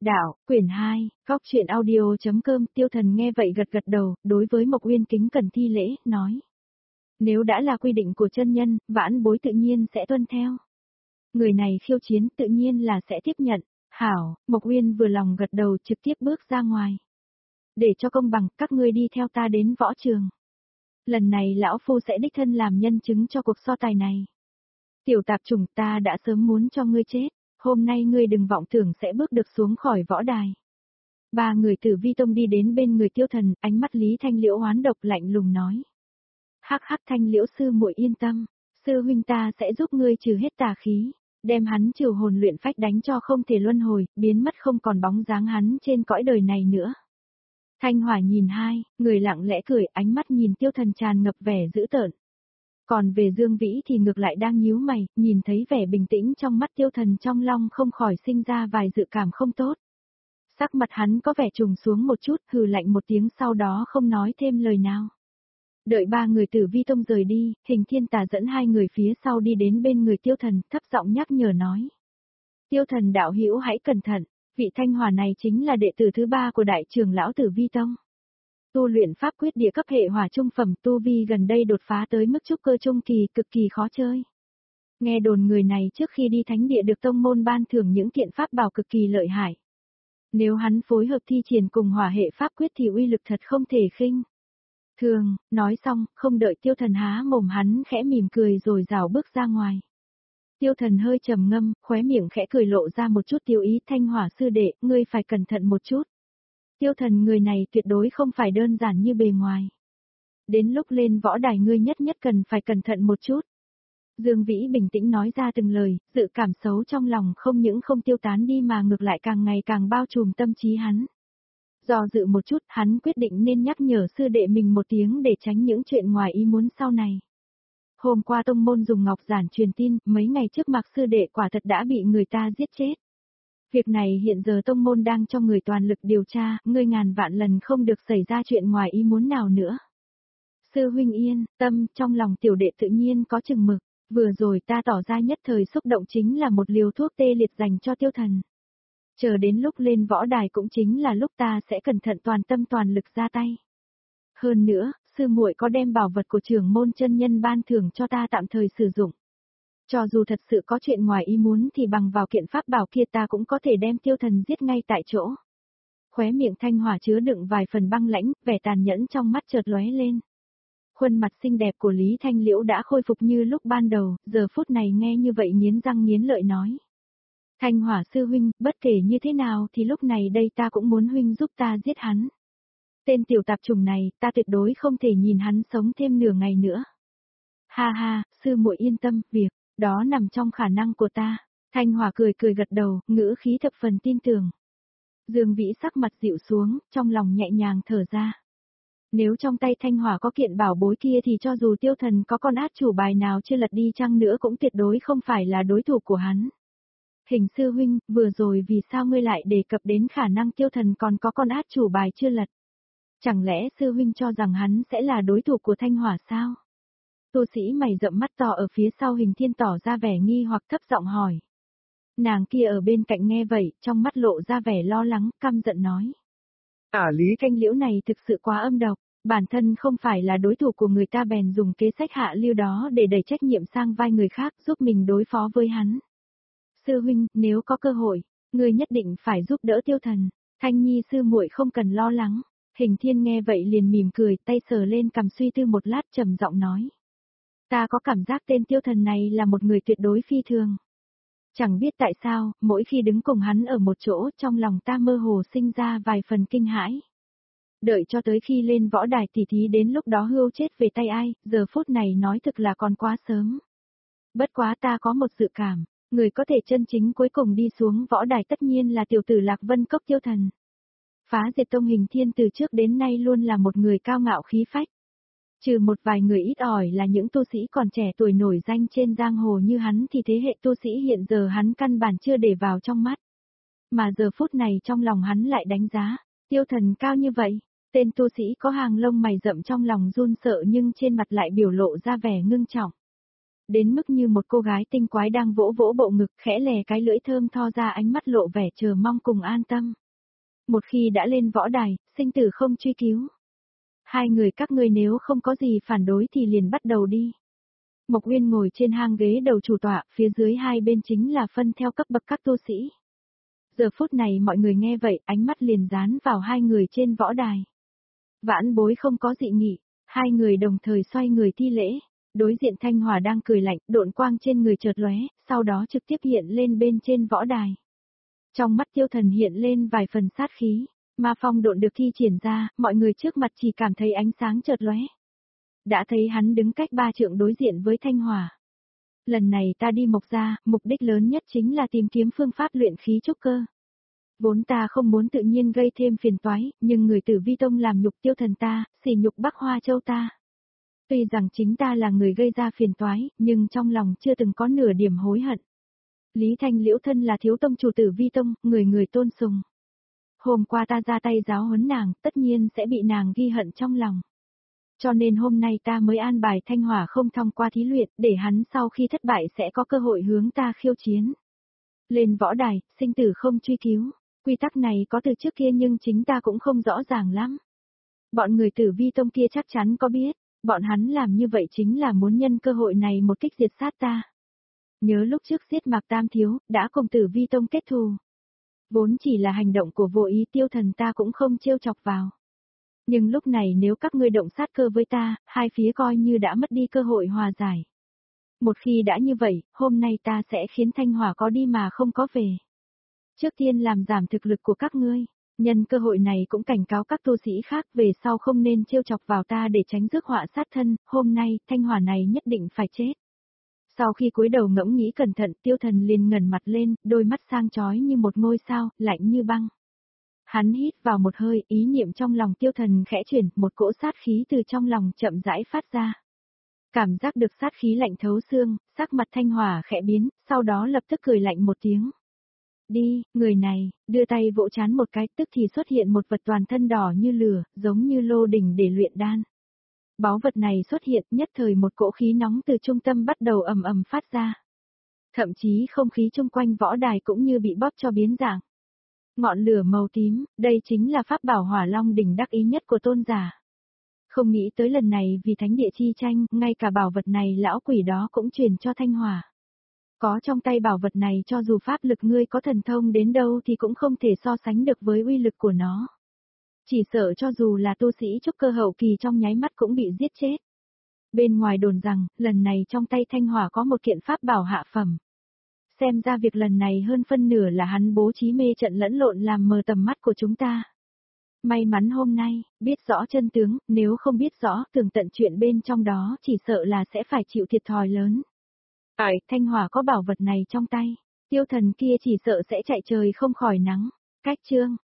Đạo, quyển 2, Góc truyện audio.com. Tiêu Thần nghe vậy gật gật đầu, đối với Mộc Uyên kính cẩn thi lễ, nói. Nếu đã là quy định của chân nhân, vãn bối tự nhiên sẽ tuân theo. Người này khiêu chiến tự nhiên là sẽ tiếp nhận. Hảo, Mộc Uyên vừa lòng gật đầu trực tiếp bước ra ngoài. Để cho công bằng, các ngươi đi theo ta đến võ trường. Lần này lão phu sẽ đích thân làm nhân chứng cho cuộc so tài này. Tiểu tạp chủng, ta đã sớm muốn cho ngươi chết, hôm nay ngươi đừng vọng tưởng sẽ bước được xuống khỏi võ đài. Ba người Tử Vi Tông đi đến bên người Tiêu Thần, ánh mắt Lý Thanh Liễu oán độc lạnh lùng nói. Hắc hắc, Thanh Liễu sư muội yên tâm, sư huynh ta sẽ giúp ngươi trừ hết tà khí, đem hắn trừ hồn luyện phách đánh cho không thể luân hồi, biến mất không còn bóng dáng hắn trên cõi đời này nữa. Thanh Hỏa nhìn hai, người lặng lẽ cười, ánh mắt nhìn Tiêu Thần tràn ngập vẻ dữ tợn. Còn về Dương Vĩ thì ngược lại đang nhíu mày, nhìn thấy vẻ bình tĩnh trong mắt Tiêu Thần trong lòng không khỏi sinh ra vài dự cảm không tốt. Sắc mặt hắn có vẻ trùng xuống một chút, hừ lạnh một tiếng sau đó không nói thêm lời nào. Đợi ba người Tử Vi Tông rời đi, Hình Thiên Tà dẫn hai người phía sau đi đến bên người Tiêu Thần, thấp giọng nhắc nhở nói. Tiêu Thần đạo hữu hãy cẩn thận, vị Thanh Hỏa này chính là đệ tử thứ ba của đại trưởng lão Tử Vi Tông. Tu luyện pháp quyết địa cấp hệ hỏa trung phẩm, tu vi gần đây đột phá tới mức trúc cơ trung kỳ, cực kỳ khó chơi. Nghe đồn người này trước khi đi thánh địa được tông môn ban thưởng những kiện pháp bảo cực kỳ lợi hại. Nếu hắn phối hợp thi triển cùng hỏa hệ pháp quyết thì uy lực thật không thể khinh. Thường, nói xong, không đợi Tiêu Thần há mồm hắn khẽ mỉm cười rồi rảo bước ra ngoài. Tiêu Thần hơi trầm ngâm, khóe miệng khẽ cười lộ ra một chút tiêu ý. Thanh Hỏa sư đệ, ngươi phải cẩn thận một chút. Tiêu Thần người này tuyệt đối không phải đơn giản như bề ngoài. Đến lúc lên võ đài ngươi nhất cần phải cẩn thận một chút. Dương Vĩ bình tĩnh nói ra từng lời, dự cảm xấu trong lòng không những không tiêu tán đi mà ngược lại càng ngày càng bao trùm tâm trí hắn. Do dự một chút, hắn quyết định nên nhắc nhở sư đệ mình một tiếng để tránh những chuyện ngoài ý muốn sau này. Hôm qua tông môn dùng ngọc giản truyền tin, mấy ngày trước Mạc sư đệ quả thật đã bị người ta giết chết. Việc này hiện giờ tông môn đang cho người toàn lực điều tra, ngươi ngàn vạn lần không được xảy ra chuyện ngoài ý muốn nào nữa. Sư huynh yên tâm, trong lòng tiểu đệ tự nhiên có chừng mực, vừa rồi ta tỏ ra nhất thời xúc động chính là một liều thuốc tê liệt dành cho Tiêu Thần. Chờ đến lúc lên võ đài cũng chính là lúc ta sẽ cẩn thận toàn tâm toàn lực ra tay. Hơn nữa, sư muội có đem bảo vật của trưởng môn chân nhân ban thưởng cho ta tạm thời sử dụng. Cho dù thật sự có chuyện ngoài ý muốn thì bằng vào kiện pháp bảo kia ta cũng có thể đem Tiêu Thần giết ngay tại chỗ. Khóe miệng Thanh Hỏa chứa đựng vài phần băng lãnh, vẻ tàn nhẫn trong mắt chợt lóe lên. Khuôn mặt xinh đẹp của Lý Thanh Liễu đã khôi phục như lúc ban đầu, giờ phút này nghe như vậy nghiến răng nghiến lợi nói. Thanh Hỏa sư huynh, bất kể như thế nào thì lúc này đây ta cũng muốn huynh giúp ta giết hắn. Tên tiểu tạp chủng này, ta tuyệt đối không thể nhìn hắn sống thêm nửa ngày nữa. Ha ha, sư muội yên tâm, việc đó nằm trong khả năng của ta. Thanh Hỏa cười gật đầu, ngữ khí thập phần tin tưởng. Dương Vĩ sắc mặt dịu xuống, trong lòng nhẹ nhàng thở ra. Nếu trong tay Thanh Hỏa có kiện bảo bối kia thì cho dù Tiêu Thần có con át chủ bài nào chưa lật đi chăng nữa cũng tuyệt đối không phải là đối thủ của hắn. Hình sư huynh, vừa rồi vì sao ngươi lại đề cập đến khả năng Tiêu Thần còn có con át chủ bài chưa lật? Chẳng lẽ sư huynh cho rằng hắn sẽ là đối thủ của Thanh Hỏa sao? Tu sĩ mày rậm mắt to ở phía sau Hình Thiên tỏ ra vẻ nghi hoặc thấp giọng hỏi. Nàng kia ở bên cạnh nghe vậy, trong mắt lộ ra vẻ lo lắng, căm giận nói. Lý Thanh Liễu này thực sự quá âm độc, bản thân không phải là đối thủ của người ta bèn dùng kế sách hạ lưu đó để đẩy trách nhiệm sang vai người khác giúp mình đối phó với hắn. Sư huynh, nếu có cơ hội, ngươi nhất định phải giúp đỡ Tiêu Thần, Thanh Nhi sư muội không cần lo lắng. Hình Thiên nghe vậy liền mỉm cười, tay sờ lên cằm suy tư một lát trầm giọng nói. Ta có cảm giác tên Tiêu Thần này là một người tuyệt đối phi thường. Chẳng biết tại sao, mỗi khi đứng cùng hắn ở một chỗ trong lòng ta mơ hồ sinh ra vài phần kinh hãi. Đợi cho tới khi lên võ đài tỉ thí đến lúc đó hươu chết về tay ai, giờ phút này nói thực là còn quá sớm. Bất quá ta có một dự cảm, người có thể chân chính cuối cùng đi xuống võ đài tất nhiên là tiểu tử Lạc Vân Cốc Tiêu Thần. Phá Diệt Tông Hình Thiên từ trước đến nay luôn là một người cao ngạo khí phách. Trừ một vài người ít ỏi là những tu sĩ còn trẻ tuổi nổi danh trên giang hồ như hắn thì thế hệ tu sĩ hiện giờ hắn căn bản chưa để vào trong mắt. Mà giờ phút này trong lòng hắn lại đánh giá, Tiêu Thần cao như vậy, tên tu sĩ có hàng lông mày rậm trong lòng run sợ nhưng trên mặt lại biểu lộ ra vẻ ngưng trọng. đến mức như một cô gái tinh quái đang vỗ vỗ bộ ngực khẽ lè cái lưỡi thơm tho ra, ánh mắt lộ vẻ chờ mong cùng an tâm. Một khi đã lên võ đài, sinh tử không truy cứu. Hai người các ngươi nếu không có gì phản đối thì liền bắt đầu đi. Mộc Uyên ngồi trên hang ghế đầu chủ tọa, phía dưới hai bên chính là phân theo cấp bậc các tu sĩ. Giờ phút này mọi người nghe vậy, ánh mắt liền dán vào hai người trên võ đài. Vãn Bối không có dị nghị, hai người đồng thời xoay người thi lễ. Đối diện Thanh Hòa đang cười lạnh, độn quang trên người chợt lóe, sau đó trực tiếp hiện lên bên trên võ đài. Trong mắt Tiêu Thần hiện lên vài phần sát khí, ma phong độn được thi triển ra, mọi người trước mặt chỉ cảm thấy ánh sáng chợt lóe. Đã thấy hắn đứng cách 3 trượng đối diện với Thanh Hòa. Lần này ta đi Mộc gia, mục đích lớn nhất chính là tìm kiếm phương pháp luyện khí trúc cơ. Vốn ta không muốn tự nhiên gây thêm phiền toái, nhưng người Tử Vi Tông làm nhục Tiêu Thần ta, sỉ nhục Bắc Hoa Châu ta. Tuy rằng chính ta là người gây ra phiền toái, nhưng trong lòng chưa từng có nửa điểm hối hận. Lý Thanh Liễu thân là thiếu tông chủ Tử Vi Tông, người người tôn sùng. Hôm qua ta ra tay giáo huấn nàng, tất nhiên sẽ bị nàng ghi hận trong lòng. Cho nên hôm nay ta mới an bài Thanh Hỏa không thông qua thí luyện, để hắn sau khi thất bại sẽ có cơ hội hướng ta khiêu chiến. Lên võ đài, sinh tử không truy cứu. Quy tắc này có từ trước kia nhưng chính ta cũng không rõ ràng lắm. Bọn người Tử Vi Tông kia chắc chắn có biết, bọn hắn làm như vậy chính là muốn nhân cơ hội này một kích diệt sát ta. Nhớ lúc trước giết Mạc Tam Thiếu, đã cùng Tử Vi Tông kết thù. Vốn chỉ là hành động của vô ý, Tiêu Thần ta cũng không trêu chọc vào. Nhưng lúc này nếu các ngươi động sát cơ với ta, hai phía coi như đã mất đi cơ hội hòa giải. Một khi đã như vậy, hôm nay ta sẽ khiến Thanh Hỏa có đi mà không có về. Trước tiên làm giảm thực lực của các ngươi, nhân cơ hội này cũng cảnh cáo các tu sĩ khác về sau không nên trêu chọc vào ta để tránh rước họa sát thân, hôm nay, Thanh Hỏa này nhất định phải chết. Sau khi cúi đầu ngẫm nghĩ cẩn thận, Tiêu Thần liền ngẩng mặt lên, đôi mắt sang chói như một ngôi sao, lạnh như băng. Hắn hít vào một hơi, ý niệm trong lòng Tiêu Thần khẽ chuyển, một cỗ sát khí từ trong lòng chậm rãi phát ra. Cảm giác được sát khí lạnh thấu xương, sắc mặt Thanh Hỏa khẽ biến, sau đó lập tức cười lạnh một tiếng. Đi, người này, đưa tay vỗ chán một cái, tức thì xuất hiện một vật toàn thân đỏ như lửa, giống như lô đỉnh để luyện đan. Báu vật này xuất hiện, nhất thời một cỗ khí nóng từ trung tâm bắt đầu ầm ầm phát ra. Thậm chí không khí chung quanh võ đài cũng như bị bóp cho biến dạng. Ngọn lửa màu tím, đây chính là pháp bảo Hỏa Long đỉnh đắc ý nhất của tôn giả. Không nghĩ tới lần này vì thánh địa chi tranh, ngay cả bảo vật này lão quỷ đó cũng truyền cho Thanh Hỏa. Có trong tay bảo vật này cho dù pháp lực ngươi có thần thông đến đâu thì cũng không thể so sánh được với uy lực của nó. Chỉ sợ cho dù là tu sĩ trúc cơ hậu kỳ trong nháy mắt cũng bị giết chết. Bên ngoài đồn rằng, lần này trong tay Thanh Hỏa có một kiện pháp bảo hạ phẩm. Xem ra việc lần này hơn phân nửa là hắn bố trí mê trận lẫn lộn làm mờ tầm mắt của chúng ta. May mắn hôm nay, biết rõ chân tướng, nếu không biết rõ tường tận chuyện bên trong đó chỉ sợ là sẽ phải chịu thiệt thòi lớn. Thanh Hỏa có bảo vật này trong tay, Tiêu Thần kia chỉ sợ sẽ chạy trời không khỏi nắng. Cách chương